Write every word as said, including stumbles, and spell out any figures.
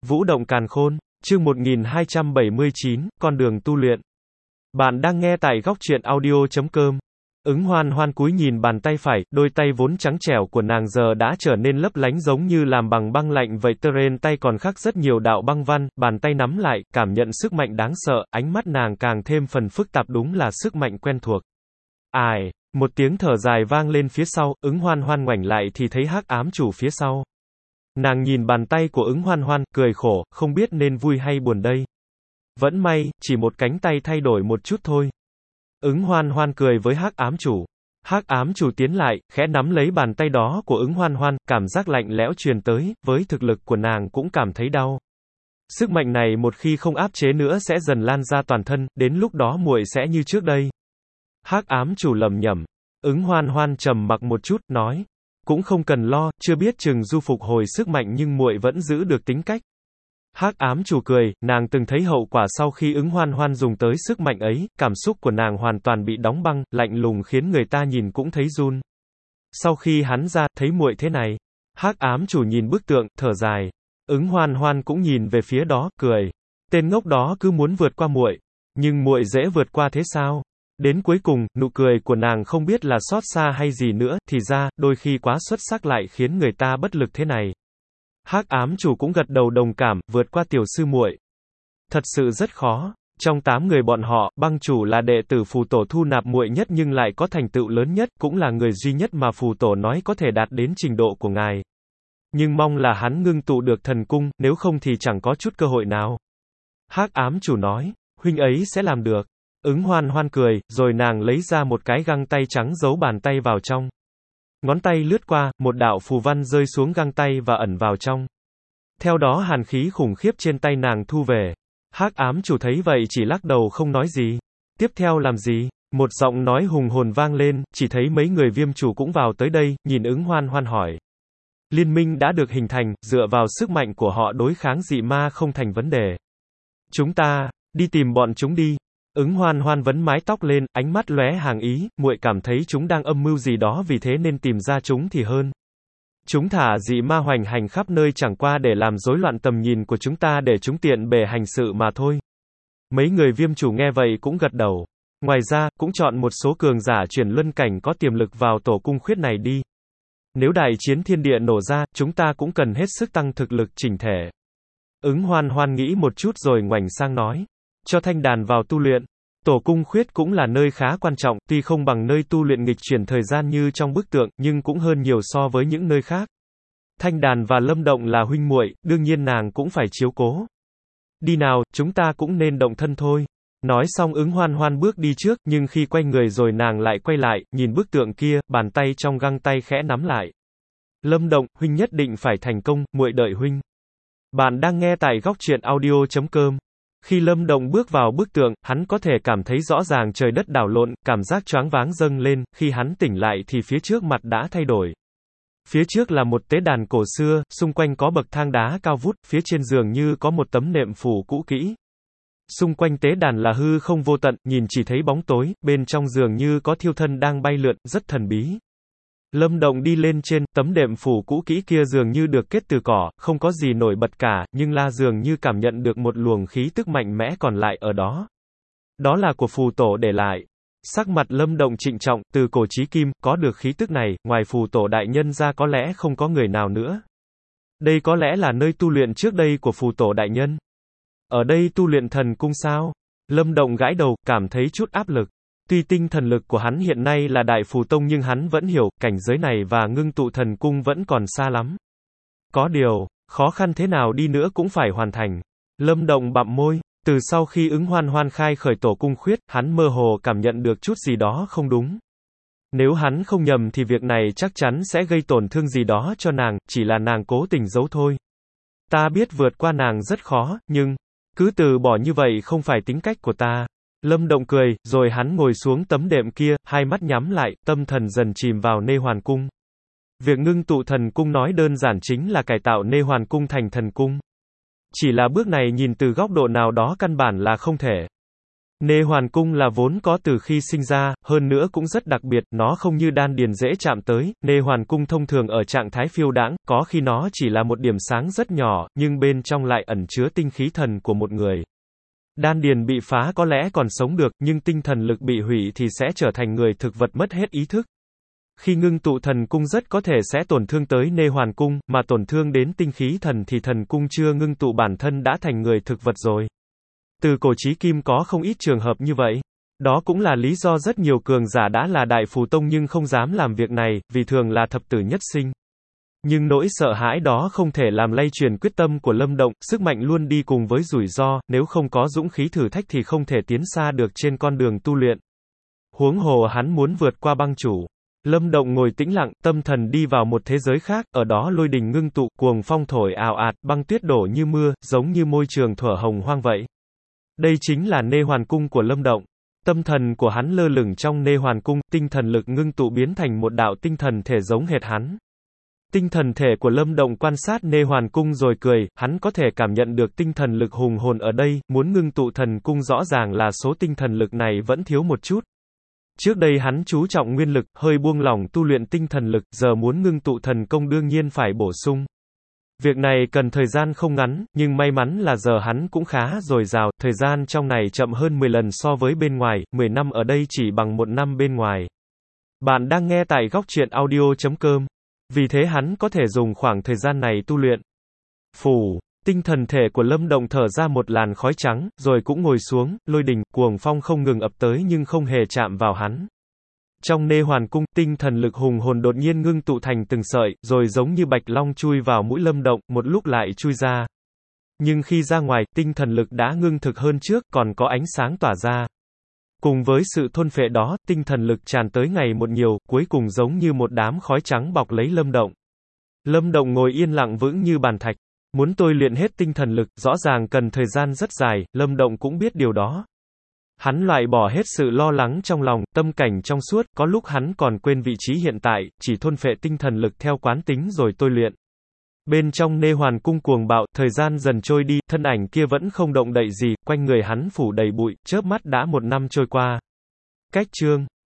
Vũ động càn khôn, chương một nghìn hai trăm bảy mươi chín, con đường tu luyện. Bạn đang nghe tại góc truyện audio chấm com. Ứng Hoan Hoan cúi nhìn bàn tay phải, đôi tay vốn trắng trẻo của nàng giờ đã trở nên lấp lánh giống như làm bằng băng lạnh vậy. Trên tay còn khắc rất nhiều đạo băng văn, bàn tay nắm lại, cảm nhận sức mạnh đáng sợ, ánh mắt nàng càng thêm phần phức tạp, đúng là sức mạnh quen thuộc. Ai, một tiếng thở dài vang lên phía sau, Ứng Hoan Hoan ngoảnh lại thì thấy Hắc Ám Chủ phía sau. Nàng nhìn bàn tay của Ứng Hoan Hoan, cười khổ, không biết nên vui hay buồn đây. Vẫn may, chỉ một cánh tay thay đổi một chút thôi. Ứng Hoan Hoan cười với Hắc Ám Chủ. Hắc Ám Chủ tiến lại, khẽ nắm lấy bàn tay đó của Ứng Hoan Hoan, cảm giác lạnh lẽo truyền tới, với thực lực của nàng cũng cảm thấy đau. Sức mạnh này một khi không áp chế nữa sẽ dần lan ra toàn thân, đến lúc đó muội sẽ như trước đây. Hắc Ám Chủ lẩm nhẩm. Ứng Hoan Hoan trầm mặc một chút, nói. Cũng không cần lo, chưa biết chừng du phục hồi sức mạnh nhưng muội vẫn giữ được tính cách. Hắc Ám Chủ cười, nàng từng thấy hậu quả sau khi Ứng Hoan Hoan dùng tới sức mạnh ấy, cảm xúc của nàng hoàn toàn bị đóng băng, lạnh lùng khiến người ta nhìn cũng thấy run. Sau khi hắn ra, thấy muội thế này. Hắc Ám Chủ nhìn bức tượng, thở dài. Ứng Hoan Hoan cũng nhìn về phía đó, cười. Tên ngốc đó cứ muốn vượt qua muội, nhưng muội dễ vượt qua thế sao? Đến cuối cùng, nụ cười của nàng không biết là xót xa hay gì nữa, thì ra, đôi khi quá xuất sắc lại khiến người ta bất lực thế này. Hắc Ám Chủ cũng gật đầu đồng cảm, vượt qua tiểu sư muội. Thật sự rất khó. Trong tám người bọn họ, Băng Chủ là đệ tử phù tổ thu nạp muội nhất nhưng lại có thành tựu lớn nhất, cũng là người duy nhất mà phù tổ nói có thể đạt đến trình độ của ngài. Nhưng mong là hắn ngưng tụ được thần cung, nếu không thì chẳng có chút cơ hội nào. Hắc Ám Chủ nói, huynh ấy sẽ làm được. Ứng Hoan Hoan cười, rồi nàng lấy ra một cái găng tay trắng giấu bàn tay vào trong. Ngón tay lướt qua, một đạo phù văn rơi xuống găng tay và ẩn vào trong. Theo đó hàn khí khủng khiếp trên tay nàng thu về. Hắc Ám Chủ thấy vậy chỉ lắc đầu không nói gì. Tiếp theo làm gì? Một giọng nói hùng hồn vang lên, chỉ thấy mấy người Viêm Chủ cũng vào tới đây, nhìn Ứng Hoan Hoan hỏi. Liên minh đã được hình thành, dựa vào sức mạnh của họ đối kháng dị ma không thành vấn đề. Chúng ta, đi tìm bọn chúng đi. Ứng Hoan Hoan vấn mái tóc lên, ánh mắt lóe hàng ý, muội cảm thấy chúng đang âm mưu gì đó vì thế nên tìm ra chúng thì hơn. Chúng thả dị ma hoành hành khắp nơi chẳng qua để làm rối loạn tầm nhìn của chúng ta để chúng tiện bề hành sự mà thôi. Mấy người Viêm Chủ nghe vậy cũng gật đầu. Ngoài ra, cũng chọn một số cường giả chuyển luân cảnh có tiềm lực vào tổ cung khuyết này đi. Nếu đại chiến thiên địa nổ ra, chúng ta cũng cần hết sức tăng thực lực chỉnh thể. Ứng Hoan Hoan nghĩ một chút rồi ngoảnh sang nói. Cho thanh đàn vào tu luyện. Tổ cung khuyết cũng là nơi khá quan trọng, tuy không bằng nơi tu luyện nghịch chuyển thời gian như trong bức tượng, nhưng cũng hơn nhiều so với những nơi khác. Thanh đàn và Lâm Động là huynh muội, đương nhiên nàng cũng phải chiếu cố. Đi nào, chúng ta cũng nên động thân thôi. Nói xong Ứng Hoan Hoan bước đi trước, nhưng khi quay người rồi nàng lại quay lại, nhìn bức tượng kia, bàn tay trong găng tay khẽ nắm lại. Lâm Động, huynh nhất định phải thành công, muội đợi huynh. Bạn đang nghe tại góc truyện audio chấm com. Khi Lâm Động bước vào bức tượng, hắn có thể cảm thấy rõ ràng trời đất đảo lộn, cảm giác choáng váng dâng lên, khi hắn tỉnh lại thì phía trước mặt đã thay đổi. Phía trước là một tế đàn cổ xưa, xung quanh có bậc thang đá cao vút, phía trên giường như có một tấm nệm phủ cũ kỹ. Xung quanh tế đàn là hư không vô tận, nhìn chỉ thấy bóng tối, bên trong giường như có thiêu thân đang bay lượn, rất thần bí. Lâm Động đi lên trên, tấm đệm phủ cũ kỹ kia dường như được kết từ cỏ, không có gì nổi bật cả, nhưng La dường như cảm nhận được một luồng khí tức mạnh mẽ còn lại ở đó. Đó là của phù tổ để lại. Sắc mặt Lâm Động trịnh trọng, từ cổ chí kim, có được khí tức này, ngoài phù tổ đại nhân ra có lẽ không có người nào nữa. Đây có lẽ là nơi tu luyện trước đây của phù tổ đại nhân. Ở đây tu luyện thần cung sao? Lâm Động gãi đầu, cảm thấy chút áp lực. Tuy tinh thần lực của hắn hiện nay là đại phù tông nhưng hắn vẫn hiểu, cảnh giới này và ngưng tụ thần cung vẫn còn xa lắm. Có điều, khó khăn thế nào đi nữa cũng phải hoàn thành. Lâm Động bặm môi, từ sau khi Ứng Hoan Hoan khai khởi tổ cung khuyết, hắn mơ hồ cảm nhận được chút gì đó không đúng. Nếu hắn không nhầm thì việc này chắc chắn sẽ gây tổn thương gì đó cho nàng, chỉ là nàng cố tình giấu thôi. Ta biết vượt qua nàng rất khó, nhưng, cứ từ bỏ như vậy không phải tính cách của ta. Lâm Động cười, rồi hắn ngồi xuống tấm đệm kia, hai mắt nhắm lại, tâm thần dần chìm vào Nê Hoàn Cung. Việc ngưng tụ thần cung nói đơn giản chính là cải tạo Nê Hoàn Cung thành thần cung. Chỉ là bước này nhìn từ góc độ nào đó căn bản là không thể. Nê Hoàn Cung là vốn có từ khi sinh ra, hơn nữa cũng rất đặc biệt, nó không như đan điền dễ chạm tới, Nê Hoàn Cung thông thường ở trạng thái phiêu đãng, có khi nó chỉ là một điểm sáng rất nhỏ, nhưng bên trong lại ẩn chứa tinh khí thần của một người. Đan điền bị phá có lẽ còn sống được, nhưng tinh thần lực bị hủy thì sẽ trở thành người thực vật mất hết ý thức. Khi ngưng tụ thần cung rất có thể sẽ tổn thương tới Nê Hoàn Cung, mà tổn thương đến tinh khí thần thì thần cung chưa ngưng tụ bản thân đã thành người thực vật rồi. Từ cổ chí kim có không ít trường hợp như vậy. Đó cũng là lý do rất nhiều cường giả đã là đại phù tông nhưng không dám làm việc này, vì thường là thập tử nhất sinh. Nhưng nỗi sợ hãi đó không thể làm lay chuyển quyết tâm của Lâm Động, sức mạnh luôn đi cùng với rủi ro, nếu không có dũng khí thử thách thì không thể tiến xa được trên con đường tu luyện. Huống hồ hắn muốn vượt qua băng chủ. Lâm Động ngồi tĩnh lặng, tâm thần đi vào một thế giới khác, ở đó lôi đình ngưng tụ, cuồng phong thổi ào ạt, băng tuyết đổ như mưa, giống như môi trường thuở hồng hoang vậy. Đây chính là Nê Hoàn Cung của Lâm Động. Tâm thần của hắn lơ lửng trong Nê Hoàn Cung, tinh thần lực ngưng tụ biến thành một đạo tinh thần thể giống hệt hắn. Tinh thần thể của Lâm Động quan sát Nê Hoàn Cung rồi cười, hắn có thể cảm nhận được tinh thần lực hùng hồn ở đây, muốn ngưng tụ thần cung rõ ràng là số tinh thần lực này vẫn thiếu một chút. Trước đây hắn chú trọng nguyên lực, hơi buông lỏng tu luyện tinh thần lực, giờ muốn ngưng tụ thần công đương nhiên phải bổ sung. Việc này cần thời gian không ngắn, nhưng may mắn là giờ hắn cũng khá dồi dào, thời gian trong này chậm hơn mười lần so với bên ngoài, mười năm ở đây chỉ bằng một năm bên ngoài. Bạn đang nghe tại góc truyện audio chấm com. Vì thế hắn có thể dùng khoảng thời gian này tu luyện. Phù, tinh thần thể của Lâm Động thở ra một làn khói trắng, rồi cũng ngồi xuống, lôi đình, cuồng phong không ngừng ập tới nhưng không hề chạm vào hắn. Trong Nê Hoàn Cung, tinh thần lực hùng hồn đột nhiên ngưng tụ thành từng sợi, rồi giống như bạch long chui vào mũi Lâm Động, một lúc lại chui ra. Nhưng khi ra ngoài, tinh thần lực đã ngưng thực hơn trước, còn có ánh sáng tỏa ra. Cùng với sự thôn phệ đó, tinh thần lực tràn tới ngày một nhiều, cuối cùng giống như một đám khói trắng bọc lấy Lâm Động. Lâm Động ngồi yên lặng vững như bàn thạch. Muốn tôi luyện hết tinh thần lực, rõ ràng cần thời gian rất dài, Lâm Động cũng biết điều đó. Hắn loại bỏ hết sự lo lắng trong lòng, tâm cảnh trong suốt, có lúc hắn còn quên vị trí hiện tại, chỉ thôn phệ tinh thần lực theo quán tính rồi tôi luyện. Bên trong Nê Hoàn Cung cuồng bạo, thời gian dần trôi đi, thân ảnh kia vẫn không động đậy gì, quanh người hắn phủ đầy bụi, chớp mắt đã một năm trôi qua. Cách chương